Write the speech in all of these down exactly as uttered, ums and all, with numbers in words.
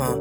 huh.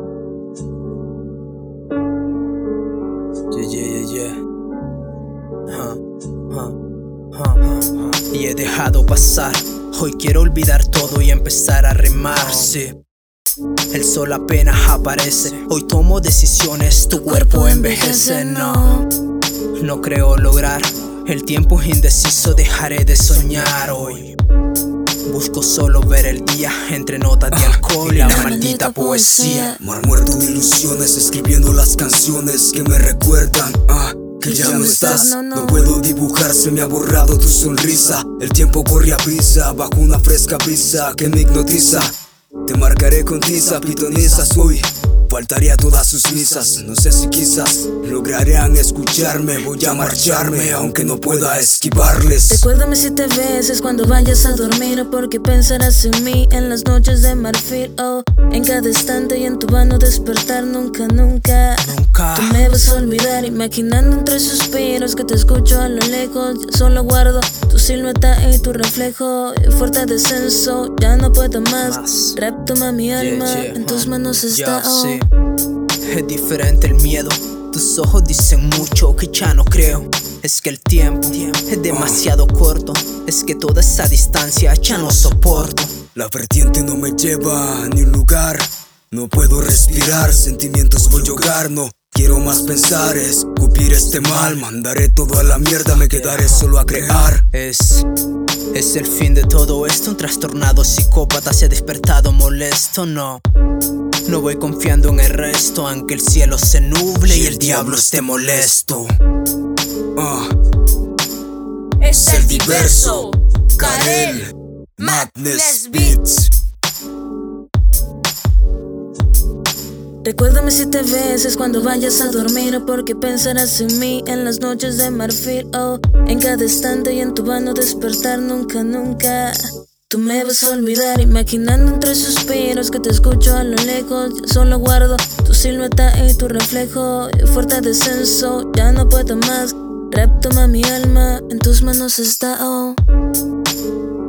Yeah, yeah, yeah, yeah. Huh, huh, huh, huh, huh. Y he dejado pasar. Hoy quiero olvidar todo y empezar a remar, sí. El sol apenas aparece. Hoy tomo decisiones, tu cuerpo envejece, no. No creo lograr. El tiempo es indeciso, dejaré de soñar hoy. Busco solo ver el día entre notas de alcohol y la maldita poesía. Mar muerto de ilusiones, escribiendo las canciones que me recuerdan ah, que ya no estás. No, no. No puedo dibujar, se me ha borrado tu sonrisa. El tiempo corre a prisa, bajo una fresca brisa que me hipnotiza. Te marcaré con tiza, pitonizas hoy. Faltaría todas sus misas, no sé si quizás lograrán escucharme. Voy a marcharme, aunque no pueda esquivarles. Recuérdame si te beses cuando vayas a dormir, porque pensarás en mí en las noches de marfil. Oh, en cada instante y en tu vano despertar, nunca, nunca. Nunca. Tú me vas a olvidar, imaginando entre suspiros que te escucho a lo lejos. Yo solo guardo tu silueta y tu reflejo. Fuerte descenso, ya no puedo más. Más. Rap toma mi alma, Yeah, yeah, en tus huh. manos está. Ya, Oh. sí. Es diferente el miedo. Tus ojos dicen mucho que ya no creo. Es que el tiempo es demasiado corto. Es que toda esa distancia ya no soporto. La vertiente no me lleva a ni un lugar. No puedo respirar, sentimientos voy a ahogar. No quiero más pensar, escupir este mal. Mandaré todo a la mierda, me quedaré solo a crear. Es, es el fin de todo esto. Un trastornado psicópata se ha despertado molesto, no. No voy confiando en el resto, aunque el cielo se nuble y el diablo esté molesto. Ah, Es el diverso, Karel, Madness Beats. Recuérdame si te beses cuando vayas a dormir, porque pensarás en mí en las noches de marfil. Oh, en cada instante y en tu vano despertar, nunca, nunca. Tú me vas a olvidar, imaginando entre suspiros que te escucho a lo lejos. Yo solo guardo tu silueta y tu reflejo. Fuerte descenso, ya no puedo más. Rap toma mi alma, en tus manos está. Oh.